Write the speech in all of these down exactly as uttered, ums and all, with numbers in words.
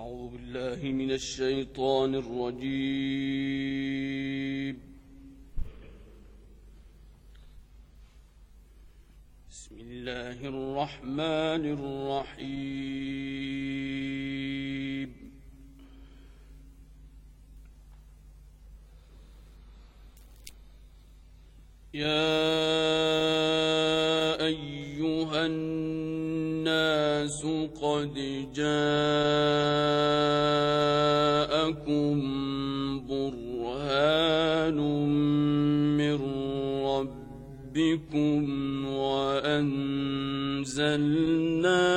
أعوذ بالله من الشيطان الرجيم. بسم الله الرحمن الرحيم. يا أيها الناس قد جاءكم برهان من ربكم وأنزلنا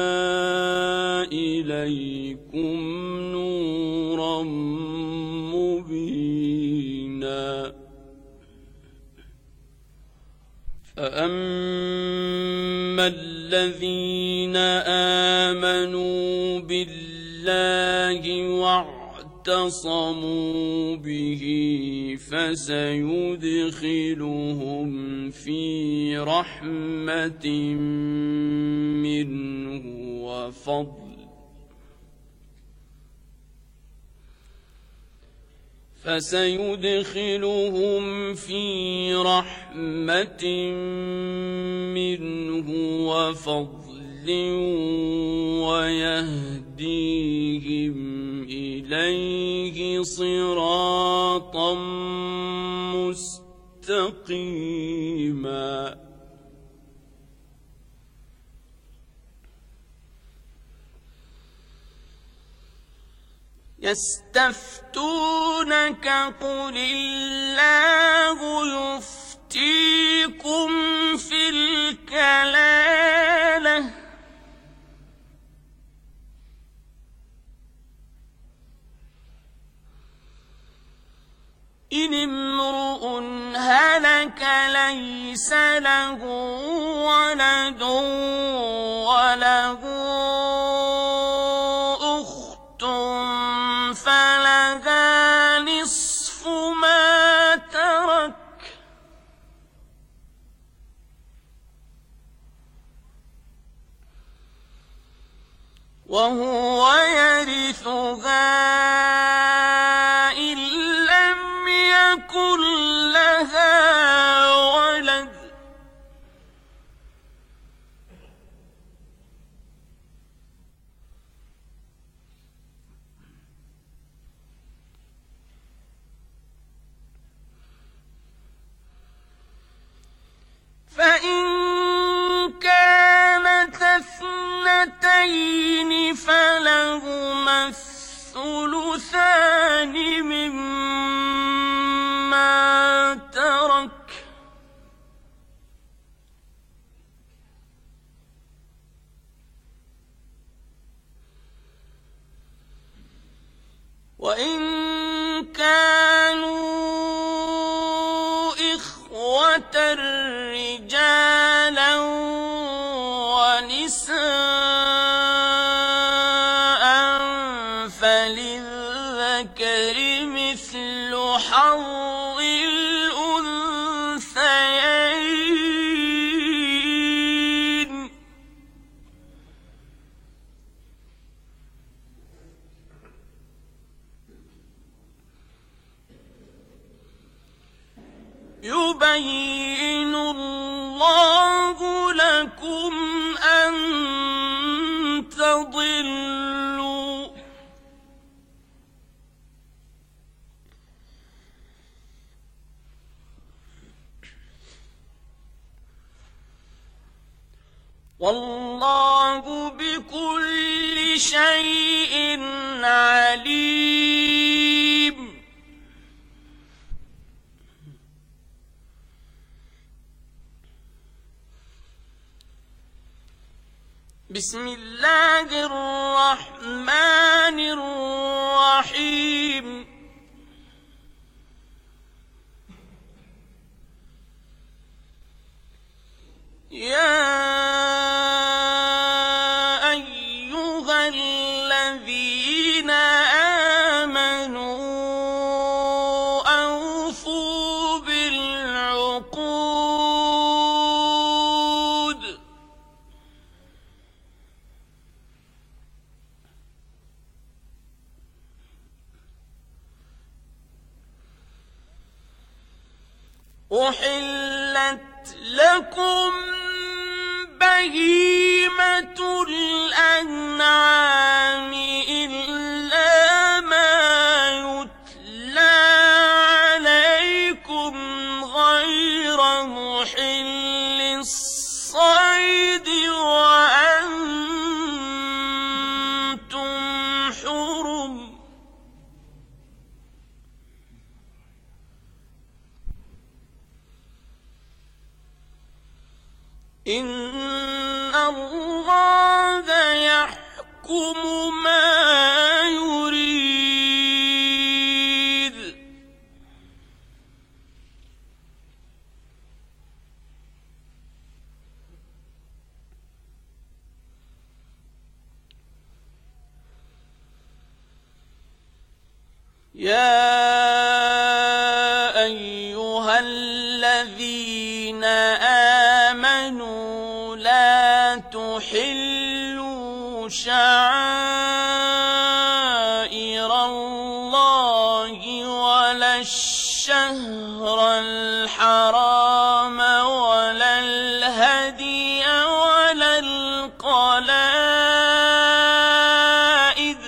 إليكم نورا مبينا. فأما الذين آمنوا بالله واعتصموا به فسيدخلهم في رحمة منه وفضل فسيدخلهم في رحمة منه وفضل ويهديهم إليه صراطا مستقيما. يستفتونك قل الله يفتيكم في الكلالة إن امرؤ هلك ليس له ولد وله أخت فلها نصف ما ترك وهو يرثها إن لم يكن لها ولد فإن كانت اثنتين فلهما الثلثان مما ترك وإن كانوا إخوة رجالا ونساء فللذكر مثل حظ الأنثيين يبين الله لكم أن تضلوا والله بكل شيء عليم. بسم الله الرحمن الرحيم. يا أيها الذين آمنوا أوفوا بالعقود أحلت لكم بهيمة الأنعام إلا ما يتلى عليكم غير محل الصيد وأنتم حرم. إن الله يحكم ما يريد. يا أيها الذين آمنوا لا تحلوا شعائر الله ولا الشهر الحرام ولا الهدي ولا القلائد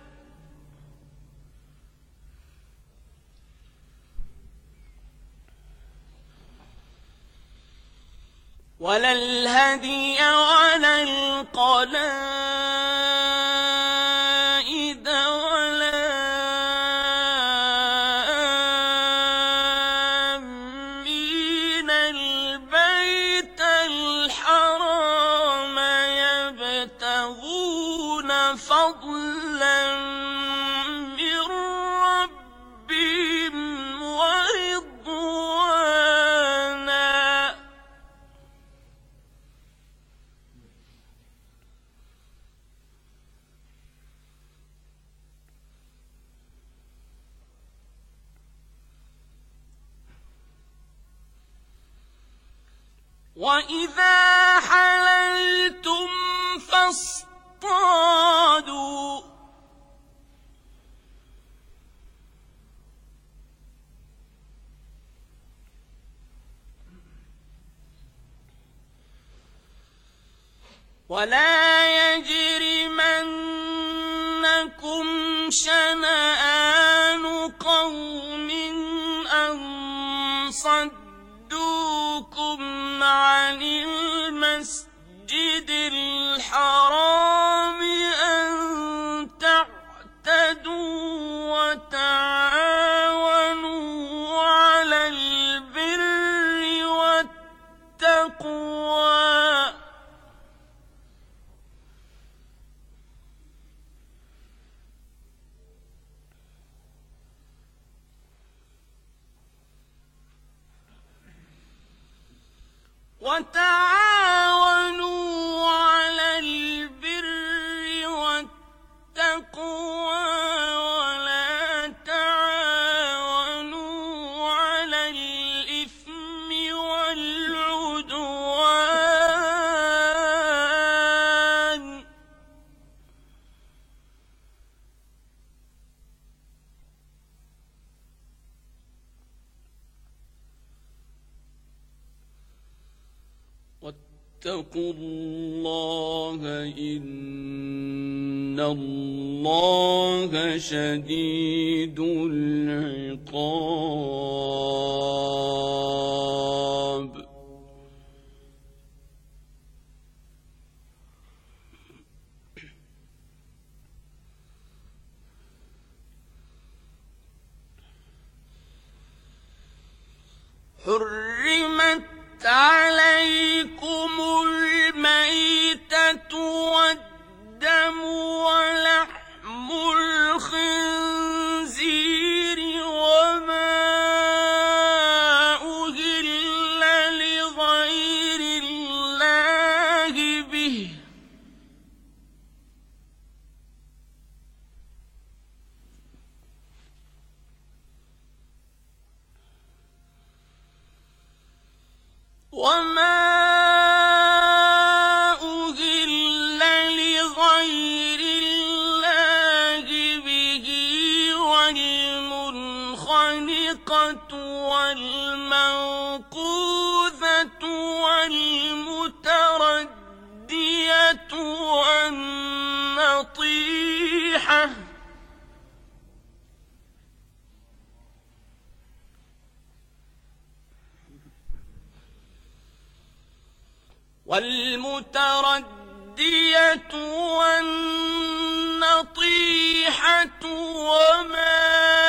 ولا الهدي ولا القلائد ولا آمين البيت الحرام يبتغون فضلا من ربهم ورضوانا. وإذا حللتم فاصطادوا ولا يجرمنكم شنآن قوم أن صدوكم عن المسجد الحرام أن تعتدوا وتعاونوا على البر والتقوى وتعاونوا على البر والتقوى ولا تعاونوا على الإثم والعدوان. واتقوا الله إن الله شديد العقاب. حرمت عليكم الميتة والدم ولحم الخنزير وما أهل لغير الله به وما أهل لغير الله به والمنخنقة والموقوذة والمتردية والنطيحة والمتردية والنطيحة وما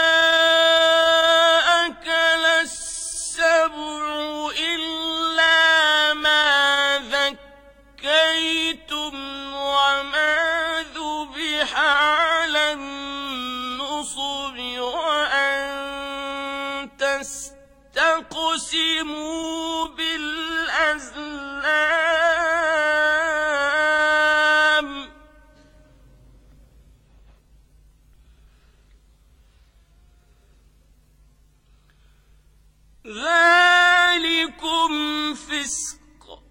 أكل السبع إلا ما ذكيتم وما ذبح على النصب وأن تستقسموا بالأزلام ذلكم فسق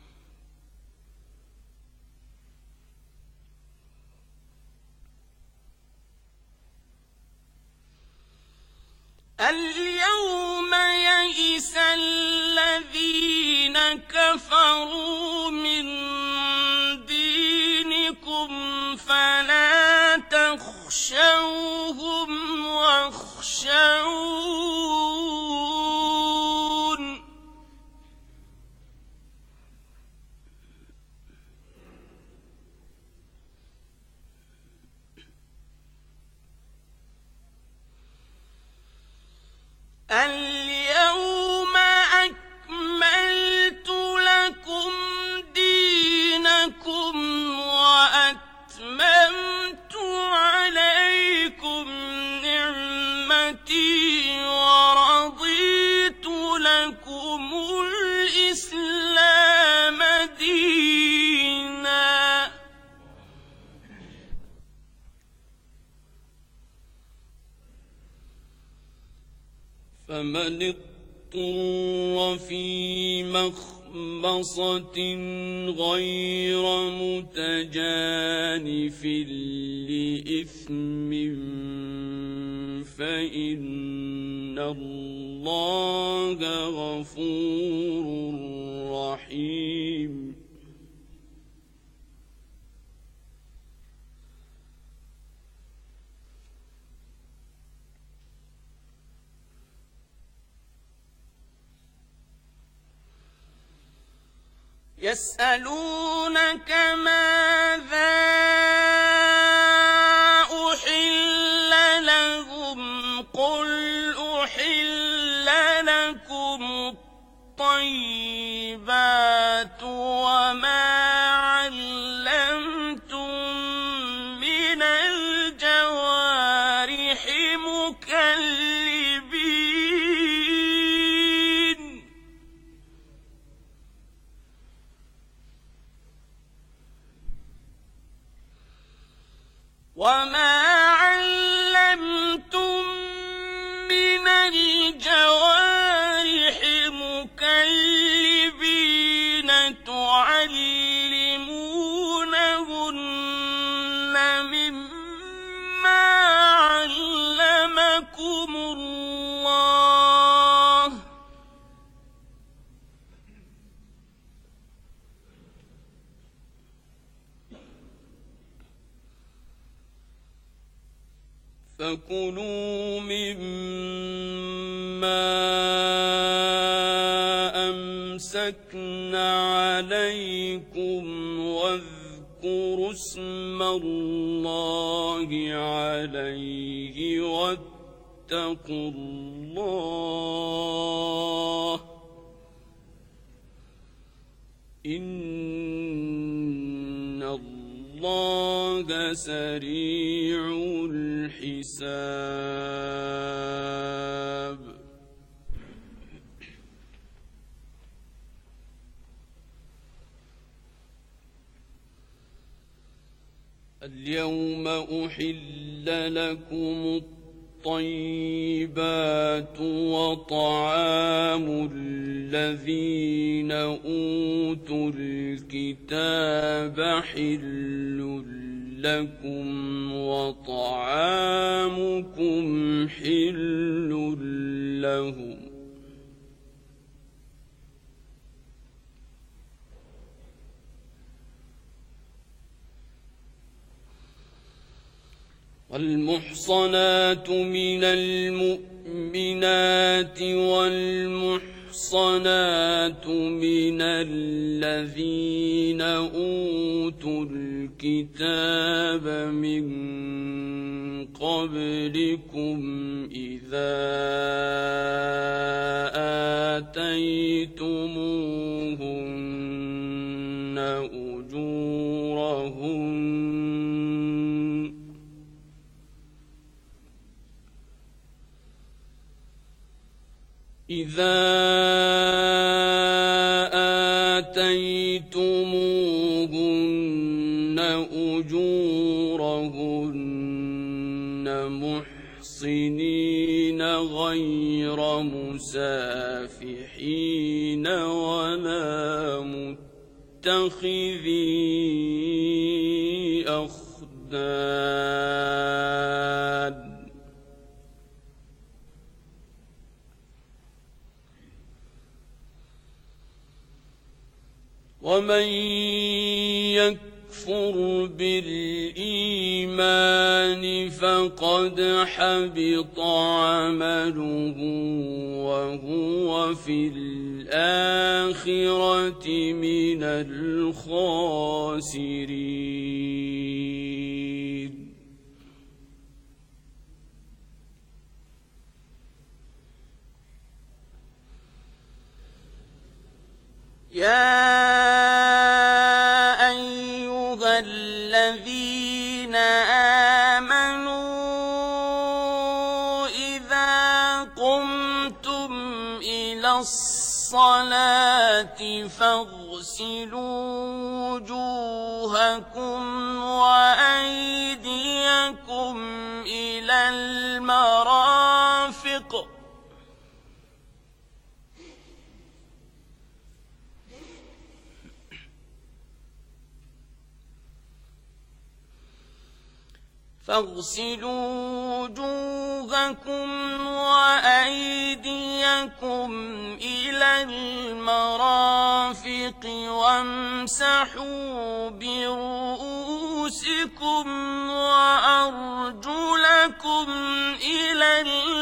اليوم يئس الذين كفروا من دينكم فلا تخشوهم واخشون اليوم أكملت لكم دينكم وأتممت عليكم نعمتي ورضيت لكم الإسلام دينا فمن اضطر في مخمصة غير متجانف لإثم فإن الله غفور رحيم يسألونك ماذا أحل لهم قل أحل لكم الطيبات وما علمتم من الجوارح مكلبين وما علمتم من الجوارح مكلبين تعلمونهن مما علمكم الله فكلوا مما أمسكنا عليكم واذكروا اسم الله عليه واتقوا الله إن الله سريع الحساب اليوم أحل لكم الطيبات وطعام الذين أوتوا الكتاب حل لكم وطعامكم حل لهم والمحصنات من المؤمنات والمحصنات من الذين أوتوا الكتاب من قبلكم إذا آتيتموهن أجورهن إذا آتيتموهن أجورهن محصنين غير مسافحين ولا متخذي أخدان ومن يكفر بالإيمان فقد حبط عمله وهو في الآخرة من الخاسرين يا أيها الذين آمنوا إذا قمتم إلى الصلاة فاغسلوا وجوهكم وأيديكم إلى المرافق فاغسلوا وجوهكم وأيديكم إلى المرافق وامسحوا برؤوسكم وأرجلكم إلى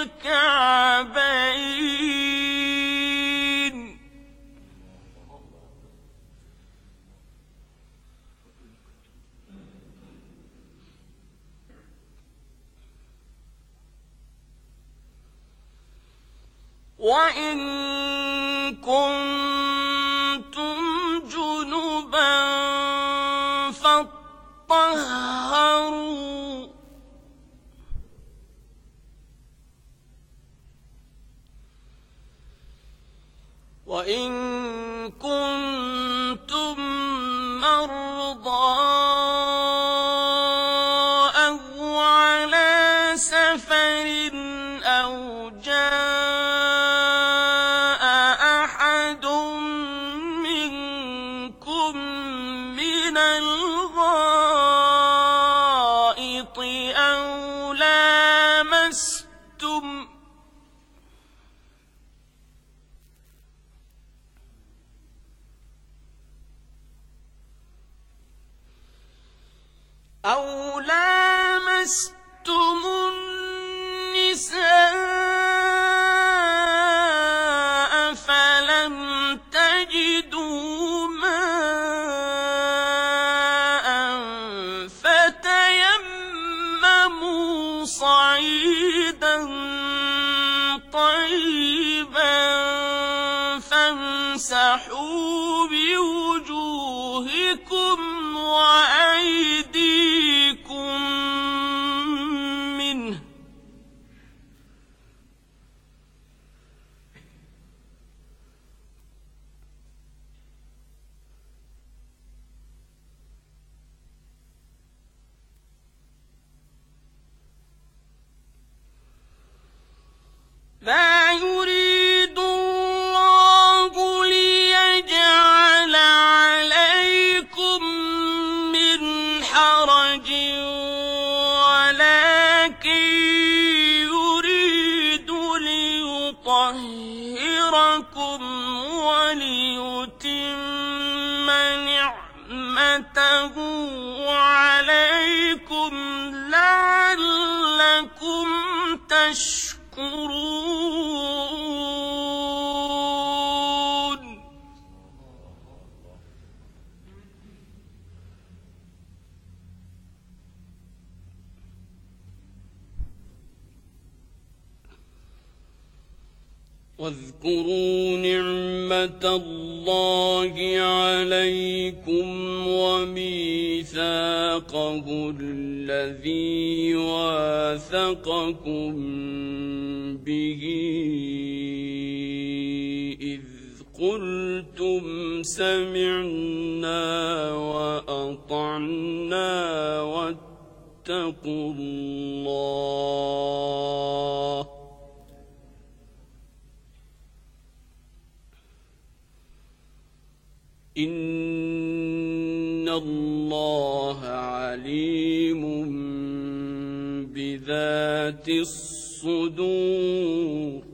الكعبين وإن كنتم جنبا فاطهروا وإن كنتم مرضى أو على سفر أو جاء أحد منكم من الغائط أو لامستم أو لامستم النساء فلم تجدوا ماء فتيمموا صعيدا طيبا فامسحوا بوجوهكم وأيديكم منه ما يريد الله ليجعل حرج ولكن يريد ليطهركم وليتم نعمته عليكم لعلكم تشكرون. واذكروا نعمة الله عليكم وميثاقه الذي واثقكم به إذ قلتم سمعنا وأطعنا واتقوا الله إن الله عليم بذات الصدور.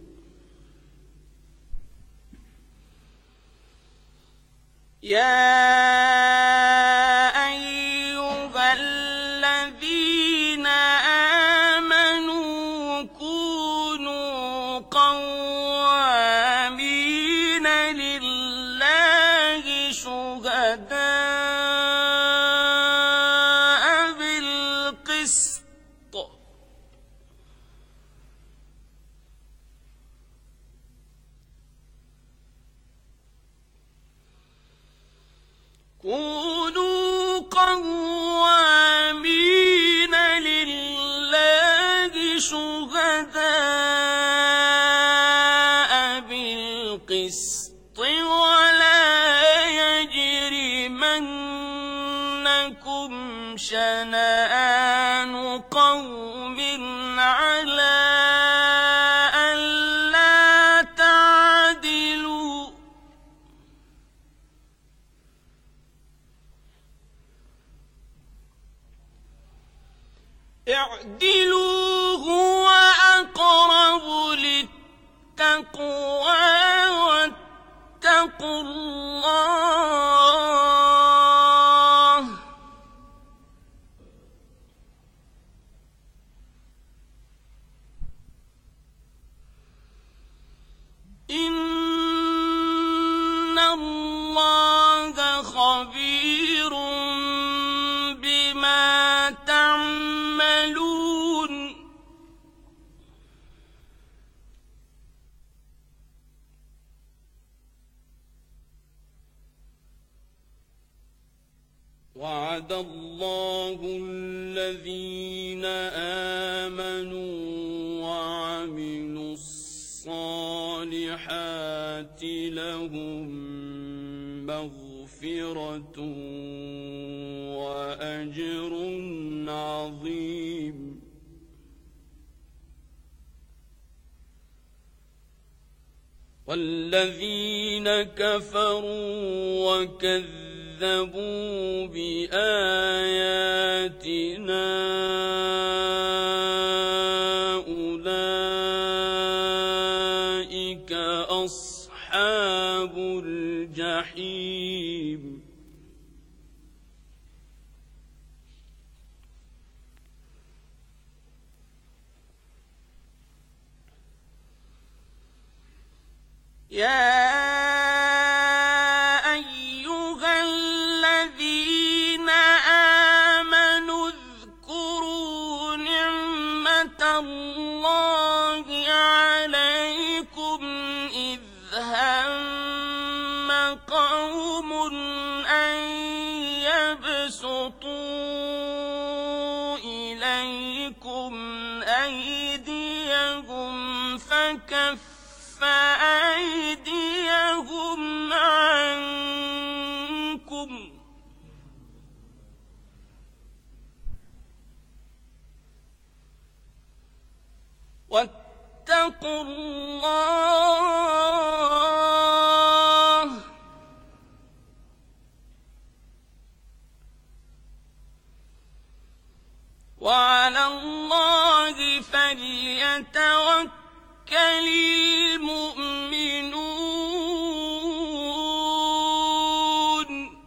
يا أيها الذين آمنوا كونوا قوامين لله شهداء بالقسط كونوا قوامين لله شهداء بالقسط ولا يجرمنكم شنآن قوم على ألا تعدلوا اعدلوا هو أقرب للتقوى واتقوا الله إن الله خبير بما تعملون. وعد الله الذين آمنوا وعملوا الصالحات لهم مغفرة وأجر عظيم. والذين كفروا وكذبوا بآياتنا أولئك أصحاب الجحيم. يا أيها الذين آمنوا اذكروا نعمة الله عليكم إذ هم قوم أن يبسطوا إليكم أيديهم فكف فأيديهم عنكم واتقوا الله فليتوكل المؤمنون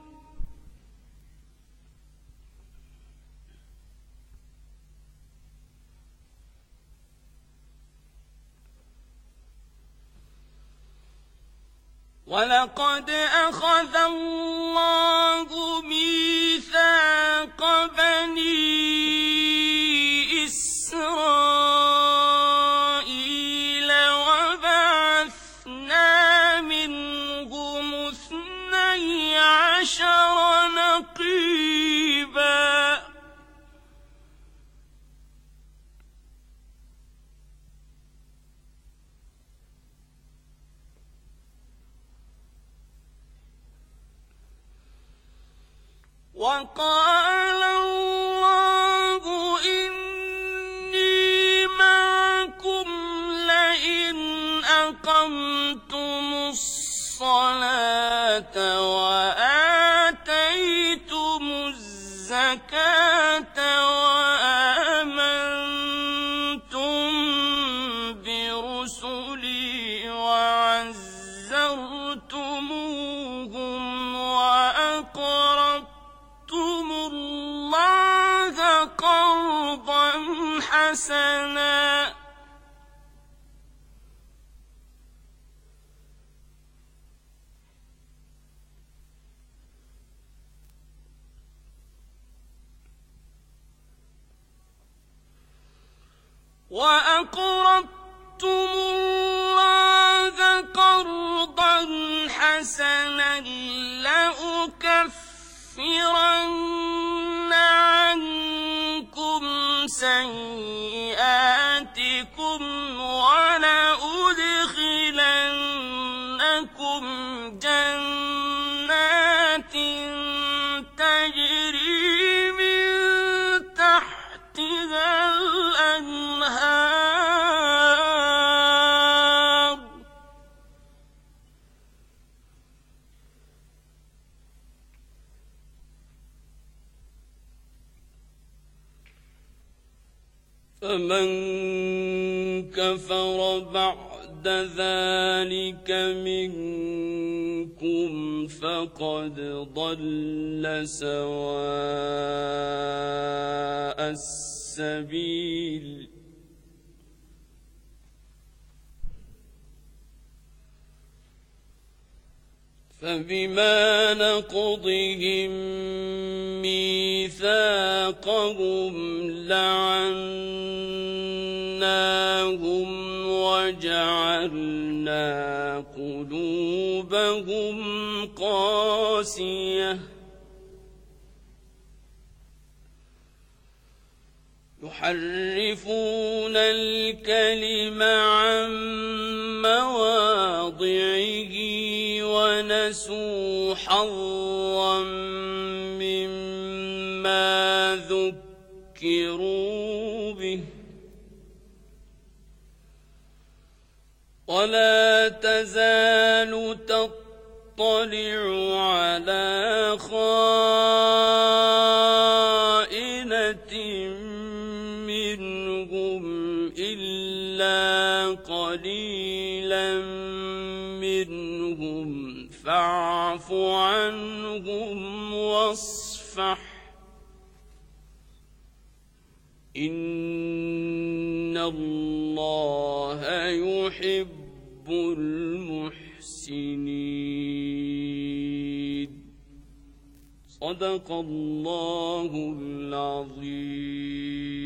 ولقد أخذ الله ميثاق بني إسرائيل وبعثنا منهم اثني عشر نقيبا وقال الله إني معكم لئن أقمتم الصلاة وآتيتم الزكاة وآمنتم برسلي وعزرتموهم وأقرضتم الله قرضا حسنا وأقرضتم الله قرضا حسنا لأكفرن عنكم سيئاتكم ولأدخلنكم جنات تجري من تحتها الأنهار فمن كفر بعد ذلك منكم فقد ضل سواء السبيل فبما نقضهم ميثاقهم لعناهم وجعلنا قلوبهم قاسية يحرفون الكلم عن مواضعه ونسوا حظا مما ذكروا به ولا تزال تطلع على خائنة منهم إلا قليلا منهم فاعف عنهم واصفح إن الله يحب المحسنين صدق الله العظيم.